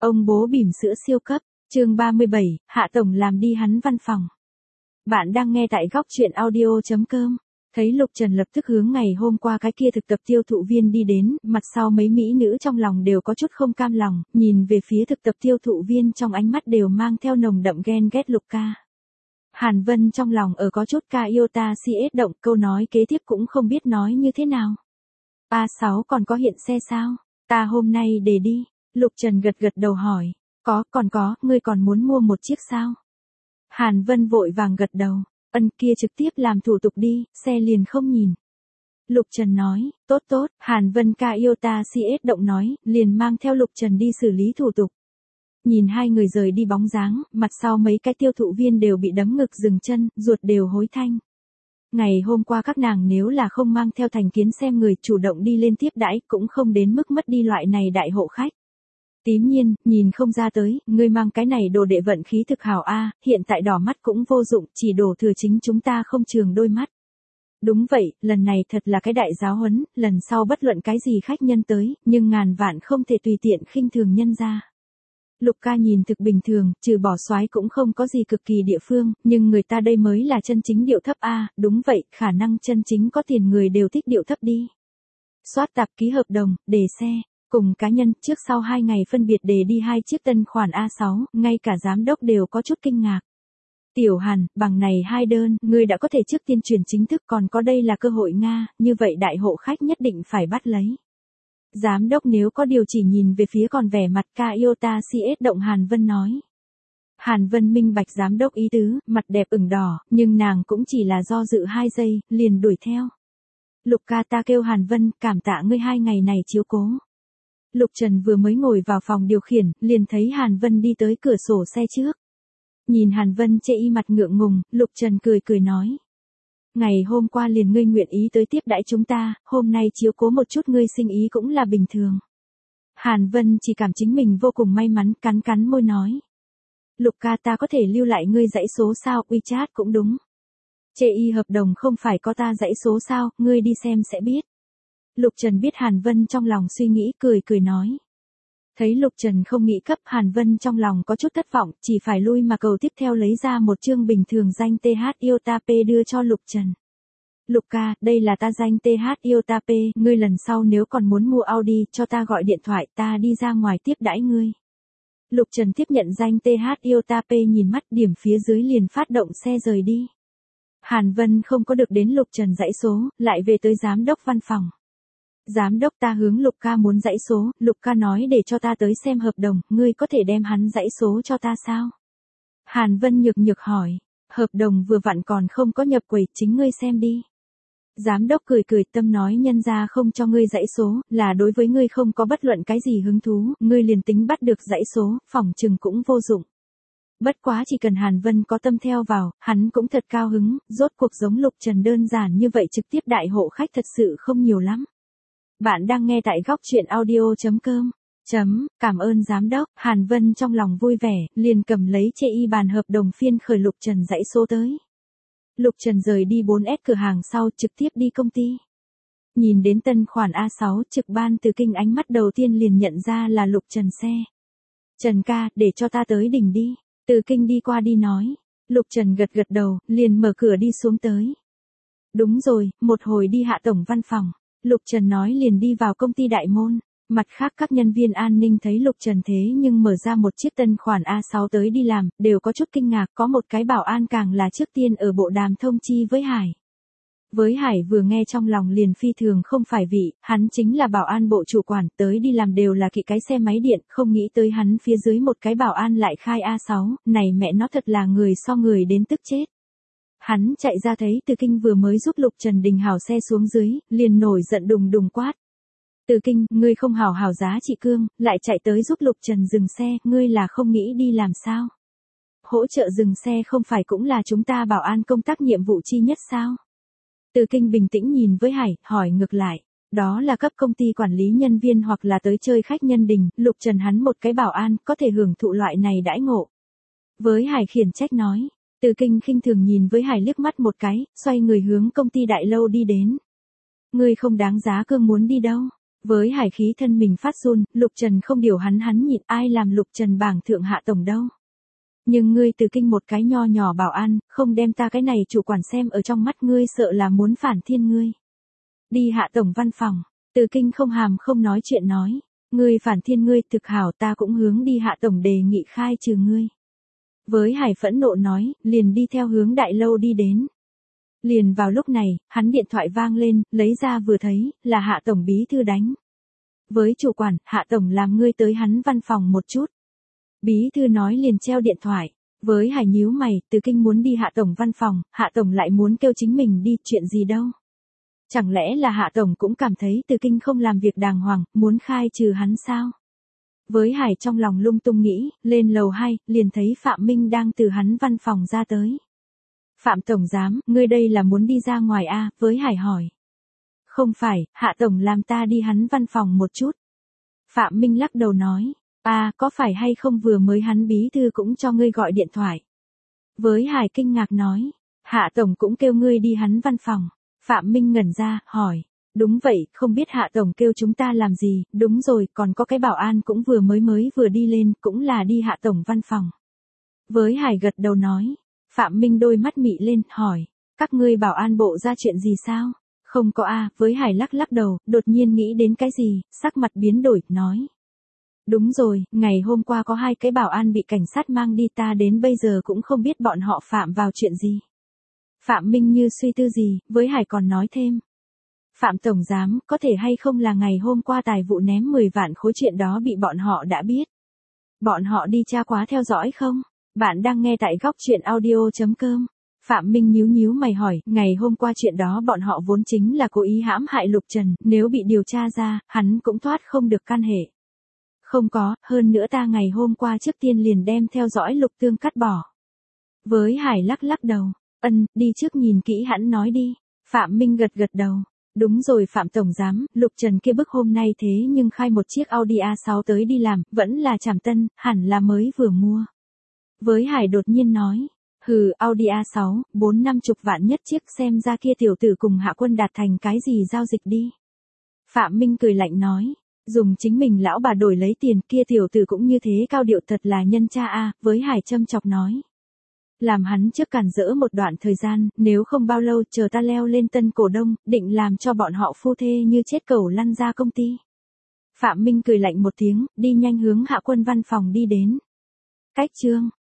Ông bố bỉm sữa siêu cấp, chương 37, Hạ Tổng làm đi hắn văn phòng. Bạn đang nghe tại góc chuyện audio.com. Thấy Lục Trần lập tức hướng ngày hôm qua cái kia thực tập tiêu thụ viên đi đến, mặt sau mấy mỹ nữ trong lòng đều có chút không cam lòng, nhìn về phía thực tập tiêu thụ viên trong ánh mắt đều mang theo nồng đậm ghen ghét Lục ca. Hàn Vân trong lòng ở có chút ca yêu ta CS động, câu nói kế tiếp cũng không biết nói như thế nào. A6 còn có hiện xe sao? Ta hôm nay để đi. Lục Trần gật gật đầu hỏi. Còn có, ngươi còn muốn mua một chiếc sao? Hàn Vân vội vàng gật đầu. Ân kia trực tiếp làm thủ tục đi, xe liền không nhìn. Lục Trần nói, tốt, Hàn Vân ca yêu ta CS động nói, liền mang theo Lục Trần đi xử lý thủ tục. Nhìn hai người rời đi bóng dáng, mặt sau mấy cái tiêu thụ viên đều bị đấm ngực dừng chân, ruột đều hối thanh. Ngày hôm qua các nàng nếu là không mang theo thành kiến xem người chủ động đi lên tiếp đãi cũng không đến mức mất đi loại này đại hộ khách. Tím Nhiên, nhìn không ra tới, ngươi mang cái này đồ đệ vận khí thực hảo a, hiện tại đỏ mắt cũng vô dụng, chỉ đổ thừa chính chúng ta không trường đôi mắt. Đúng vậy, lần này thật là cái đại giáo huấn, lần sau bất luận cái gì khách nhân tới, nhưng ngàn vạn không thể tùy tiện khinh thường nhân ra. Lục ca nhìn thực bình thường, trừ bỏ soái cũng không có gì cực kỳ địa phương, nhưng người ta đây mới là chân chính điệu thấp a, đúng vậy, khả năng chân chính có tiền người đều thích điệu thấp đi. Soát tạp ký hợp đồng, đề xe, cùng cá nhân, trước sau 2 ngày phân biệt đề đi 2 chiếc tân khoản A6, ngay cả giám đốc đều có chút kinh ngạc. Tiểu Hàn, bằng này 2 đơn, ngươi đã có thể trước tiên truyền chính thức, còn có đây là cơ hội Nga, như vậy đại hộ khách nhất định phải bắt lấy. Giám đốc nếu có điều chỉ nhìn về phía còn vẻ mặt ca yêu ta CS động Hàn Vân nói. Hàn Vân minh bạch giám đốc ý tứ, mặt đẹp ửng đỏ, nhưng nàng cũng chỉ là do dự 2 giây, liền đuổi theo. Lục ca ta kêu Hàn Vân, cảm tạ ngươi 2 ngày này chiếu cố. Lục Trần vừa mới ngồi vào phòng điều khiển, liền thấy Hàn Vân đi tới cửa sổ xe trước. Nhìn Hàn Vân chê y mặt ngượng ngùng, Lục Trần cười nói. Ngày hôm qua liền ngươi nguyện ý tới tiếp đãi chúng ta, hôm nay chiếu cố một chút ngươi sinh ý cũng là bình thường. Hàn Vân chỉ cảm chính mình vô cùng may mắn, cắn môi nói. Lục ca ta có thể lưu lại ngươi dãy số sao, WeChat cũng đúng. Chê y hợp đồng không phải có ta dãy số sao, ngươi đi xem sẽ biết. Lục Trần biết Hàn Vân trong lòng suy nghĩ, cười nói. Thấy Lục Trần không nghĩ cấp, Hàn Vân trong lòng có chút thất vọng, chỉ phải lui mà cầu tiếp theo lấy ra một chương bình thường danh TH Iota P đưa cho Lục Trần. Lục ca, đây là ta danh TH Iota P, ngươi lần sau nếu còn muốn mua Audi, cho ta gọi điện thoại, ta đi ra ngoài tiếp đãi ngươi. Lục Trần tiếp nhận danh TH Iota P, nhìn mắt điểm phía dưới liền phát động xe rời đi. Hàn Vân không có được đến Lục Trần dãy số, lại về tới giám đốc văn phòng. Giám đốc ta hướng Lục ca muốn dãy số, Lục ca nói để cho ta tới xem hợp đồng, ngươi có thể đem hắn dãy số cho ta sao? Hàn Vân nhược hỏi, hợp đồng vừa vặn còn không có nhập quầy, chính ngươi xem đi. Giám đốc cười tâm nói nhân ra không cho ngươi dãy số, là đối với ngươi không có bất luận cái gì hứng thú, ngươi liền tính bắt được dãy số, phỏng chừng cũng vô dụng. Bất quá chỉ cần Hàn Vân có tâm theo vào, hắn cũng thật cao hứng, rốt cuộc giống Lục Trần đơn giản như vậy trực tiếp đại hộ khách thật sự không nhiều lắm. Bạn đang nghe tại góc chuyện audio.com. Cảm ơn giám đốc, Hàn Vân trong lòng vui vẻ, liền cầm lấy chê y bàn hợp đồng phiên khởi Lục Trần dãy số tới. Lục Trần rời đi 4S cửa hàng sau trực tiếp đi công ty. Nhìn đến tân khoản A6 trực ban Từ Kinh ánh mắt đầu tiên liền nhận ra là Lục Trần xe. Trần ca, để cho ta tới đỉnh đi. Từ Kinh đi qua đi nói. Lục Trần gật đầu, liền mở cửa đi xuống tới. Đúng rồi, một hồi đi Hạ Tổng văn phòng. Lục Trần nói liền đi vào công ty đại môn. Mặt khác các nhân viên an ninh thấy Lục Trần thế nhưng mở ra một chiếc tân khoản A6 tới đi làm, đều có chút kinh ngạc, có một cái bảo an càng là trước tiên ở bộ đàm thông chi với Hải. Với Hải vừa nghe trong lòng liền phi thường không phải vị, hắn chính là bảo an bộ chủ quản, tới đi làm đều là kỵ cái xe máy điện, không nghĩ tới hắn phía dưới một cái bảo an lại khai A6, này mẹ nó thật là người so người đến tức chết. Hắn chạy ra thấy Từ Kinh vừa mới giúp Lục Trần đình hảo xe xuống dưới, liền nổi giận đùng quát. Từ Kinh, ngươi không hảo giá trị cương, lại chạy tới giúp Lục Trần dừng xe, ngươi là không nghĩ đi làm sao? Hỗ trợ dừng xe không phải cũng là chúng ta bảo an công tác nhiệm vụ chi nhất sao? Từ Kinh bình tĩnh nhìn với Hải, hỏi ngược lại. Đó là cấp công ty quản lý nhân viên hoặc là tới chơi khách nhân đình, Lục Trần hắn một cái bảo an, có thể hưởng thụ loại này đãi ngộ. Với Hải khiển trách nói. Từ Kinh khinh thường nhìn với Hải liếc mắt một cái, xoay người hướng công ty đại lâu đi đến. Ngươi không đáng giá cương muốn đi đâu? Với Hải khí thân mình phát run, Lục Trần không điều hắn nhịn, ai làm Lục Trần bảng thượng hạ tổng đâu. Nhưng ngươi Từ Kinh một cái nho nhỏ bảo an, không đem ta cái này chủ quản xem ở trong mắt ngươi, sợ là muốn phản thiên ngươi. Đi hạ tổng văn phòng, Từ Kinh không hàm không nói chuyện nói. Ngươi phản thiên ngươi thực hảo, ta cũng hướng đi hạ tổng đề nghị khai trừ ngươi. Với Hải phẫn nộ nói, liền đi theo hướng đại lâu đi đến. Liền vào lúc này, hắn điện thoại vang lên, lấy ra vừa thấy, là hạ tổng bí thư đánh. Với chủ quản, hạ tổng làm ngươi tới hắn văn phòng một chút. Bí thư nói liền treo điện thoại. Với Hải nhíu mày, Từ Kinh muốn đi hạ tổng văn phòng, hạ tổng lại muốn kêu chính mình đi, chuyện gì đâu. Chẳng lẽ là hạ tổng cũng cảm thấy Từ Kinh không làm việc đàng hoàng, muốn khai trừ hắn sao? Với Hải trong lòng lung tung nghĩ, lên lầu 2, liền thấy Phạm Minh đang từ hắn văn phòng ra tới. Phạm tổng giám, ngươi đây là muốn đi ra ngoài à? Với Hải hỏi. Không phải, hạ tổng làm ta đi hắn văn phòng một chút. Phạm Minh lắc đầu nói, có phải hay không vừa mới hắn bí thư cũng cho ngươi gọi điện thoại. Với Hải kinh ngạc nói, hạ tổng cũng kêu ngươi đi hắn văn phòng. Phạm Minh ngẩn ra, hỏi, đúng vậy, không biết hạ tổng kêu chúng ta làm gì, đúng rồi, còn có cái bảo an cũng vừa đi lên, cũng là đi hạ tổng văn phòng. Với Hải gật đầu nói, Phạm Minh đôi mắt mị lên, hỏi, các ngươi bảo an bộ ra chuyện gì sao? Không có với Hải lắc đầu, đột nhiên nghĩ đến cái gì, sắc mặt biến đổi, nói. Đúng rồi, ngày hôm qua có 2 cái bảo an bị cảnh sát mang đi, ta đến bây giờ cũng không biết bọn họ phạm vào chuyện gì. Phạm Minh như suy tư gì, với Hải còn nói thêm. Phạm tổng giám, có thể hay không là ngày hôm qua tài vụ ném 10 vạn khối chuyện đó bị bọn họ đã biết. Bọn họ đi tra quá theo dõi không? Bạn đang nghe tại góc truyện audio.com. Phạm Minh nhíu mày hỏi, ngày hôm qua chuyện đó bọn họ vốn chính là cố ý hãm hại Lục Trần, nếu bị điều tra ra, hắn cũng thoát không được can hệ. Không có, hơn nữa ta ngày hôm qua trước tiên liền đem theo dõi Lục Tương cắt bỏ. Với Hải lắc đầu, đi trước nhìn kỹ hắn nói đi. Phạm Minh gật đầu. Đúng rồi Phạm tổng giám, Lục Trần kia bức hôm nay thế nhưng khai một chiếc Audi A6 tới đi làm, vẫn là trảm tân, hẳn là mới vừa mua. Với Hải đột nhiên nói, Audi A6, 4-50 vạn nhất chiếc, xem ra kia tiểu tử cùng Hạ Quân đạt thành cái gì giao dịch đi. Phạm Minh cười lạnh nói, dùng chính mình lão bà đổi lấy tiền, kia tiểu tử cũng như thế cao điệu, thật là nhân cha với Hải châm chọc nói. Làm hắn trước cản rỡ một đoạn thời gian, nếu không bao lâu chờ ta leo lên tân cổ đông, định làm cho bọn họ phu thê như chết cẩu lăn ra công ty. Phạm Minh cười lạnh một tiếng, đi nhanh hướng Hạ Quân văn phòng đi đến. Cách chương